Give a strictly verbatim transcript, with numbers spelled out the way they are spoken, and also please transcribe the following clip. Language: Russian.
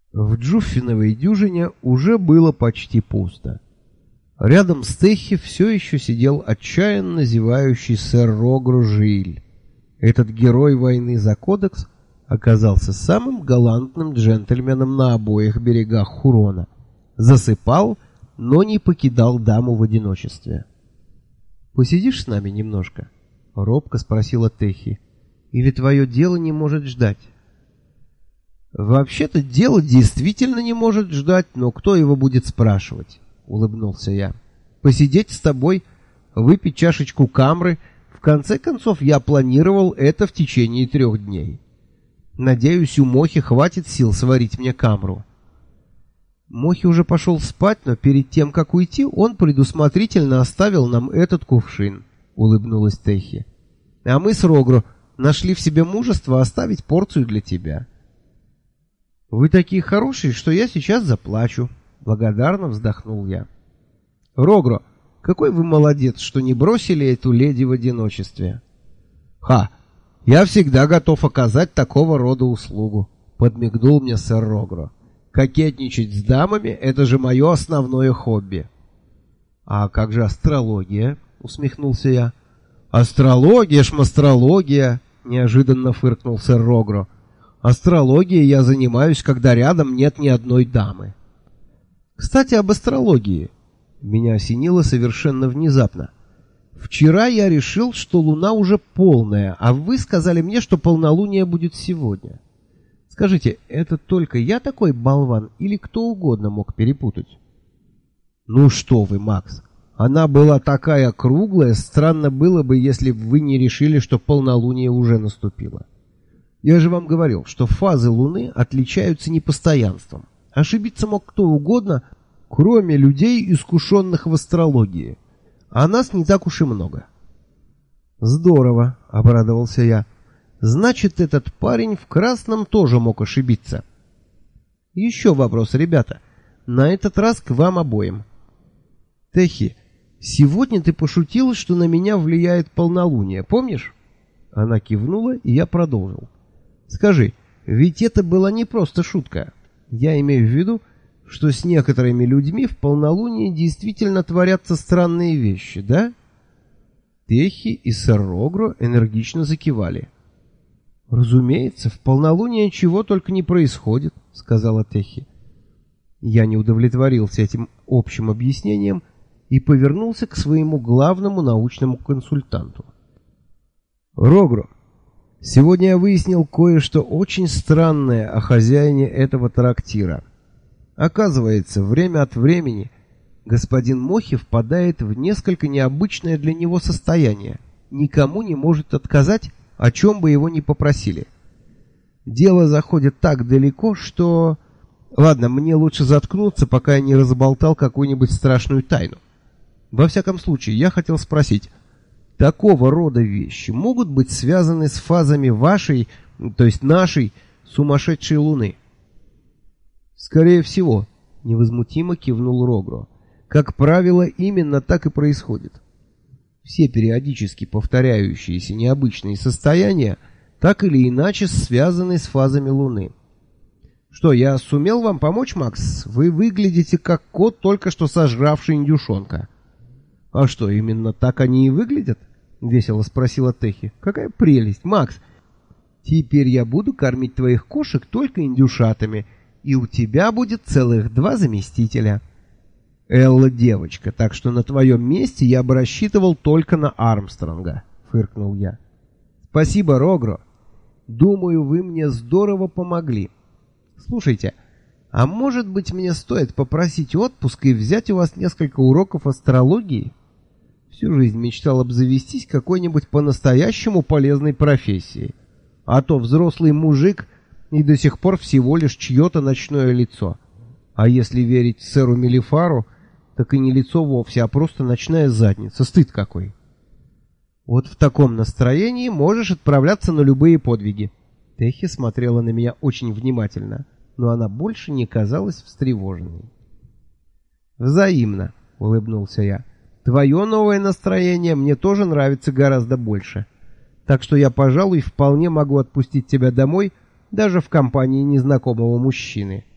В Джуффиновой дюжине уже было почти пусто. Рядом с Техи все еще сидел отчаянно зевающий сэр Рогру Жиль. Этот герой войны за кодекс оказался самым галантным джентльменом на обоих берегах Хурона. Засыпал, но не покидал даму в одиночестве. «Посидишь с нами немножко?» — робко спросила Техи. «Или твое дело не может ждать?» «Вообще-то дело действительно не может ждать, но кто его будет спрашивать?» — улыбнулся я. «Посидеть с тобой, выпить чашечку камры. В конце концов, я планировал это в течение трех дней. Надеюсь, у Мохи хватит сил сварить мне камру». Мохи уже пошел спать, но перед тем, как уйти, он предусмотрительно оставил нам этот кувшин, — улыбнулась Техи. А мы с Рогру нашли в себе мужество оставить порцию для тебя. Вы такие хорошие, что я сейчас заплачу, — благодарно вздохнул я. Рогру, какой вы молодец, что не бросили эту леди в одиночестве. Ха, я всегда готов оказать такого рода услугу, — подмигнул мне сэр Рогру. Кокетничать с дамами — это же мое основное хобби. — А как же астрология? — усмехнулся я. — Астрология, шмастрология, — неожиданно фыркнул сэр Рогру. — Астрологией я занимаюсь, когда рядом нет ни одной дамы. Кстати, об астрологии. Меня осенило совершенно внезапно. Вчера я решил, что луна уже полная, а вы сказали мне, что полнолуние будет сегодня. Скажите, это только я такой болван или кто угодно мог перепутать? Ну что вы, Макс, она была такая круглая, странно было бы, если бы вы не решили, что полнолуние уже наступило. Я же вам говорил, что фазы Луны отличаются непостоянством. Ошибиться мог кто угодно, кроме людей, искушенных в астрологии. А нас не так уж и много. Здорово, обрадовался я. Значит, этот парень в красном тоже мог ошибиться. Еще вопрос, ребята. На этот раз к вам обоим. Техи, сегодня ты пошутила, что на меня влияет полнолуние, помнишь? Она кивнула, и я продолжил. Скажи, ведь это была не просто шутка. Я имею в виду, что с некоторыми людьми в полнолуние действительно творятся странные вещи, да? Техи и сэр Рогру энергично закивали. «Разумеется, в полнолуние чего только не происходит», — сказала Техи. Я не удовлетворился этим общим объяснением и повернулся к своему главному научному консультанту. «Рогру, сегодня я выяснил кое-что очень странное о хозяине этого трактира. Оказывается, время от времени господин Мохи впадает в несколько необычное для него состояние, никому не может отказать, о чем бы его ни попросили. Дело заходит так далеко, что... Ладно, мне лучше заткнуться, пока я не разболтал какую-нибудь страшную тайну. Во всяком случае, я хотел спросить, такого рода вещи могут быть связаны с фазами вашей, то есть нашей, сумасшедшей Луны? Скорее всего, невозмутимо кивнул Рогру. Как правило, именно так и происходит. Все периодически повторяющиеся необычные состояния так или иначе связаны с фазами Луны. Что, я сумел вам помочь, Макс? Вы выглядите как кот, только что сожравший индюшонка. А что, именно так они и выглядят? Весело спросила Техи. Какая прелесть, Макс! Теперь я буду кормить твоих кошек только индюшатами, и у тебя будет целых два заместителя. Элла девочка, так что на твоем месте я бы рассчитывал только на Армстронга, фыркнул я. Спасибо, Рогру. Думаю, вы мне здорово помогли. Слушайте, а может быть мне стоит попросить отпуск и взять у вас несколько уроков астрологии? Всю жизнь мечтал обзавестись какой-нибудь по-настоящему полезной профессией. А то взрослый мужик и до сих пор всего лишь чье-то ночное лицо. А если верить сэру Мелифару, так и не лицо вовсе, а просто ночная задница. Стыд какой. Вот в таком настроении можешь отправляться на любые подвиги. Техи смотрела на меня очень внимательно, но она больше не казалась встревоженной. Взаимно, улыбнулся я. Твое новое настроение мне тоже нравится гораздо больше. Так что я, пожалуй, вполне могу отпустить тебя домой, даже в компании незнакомого мужчины.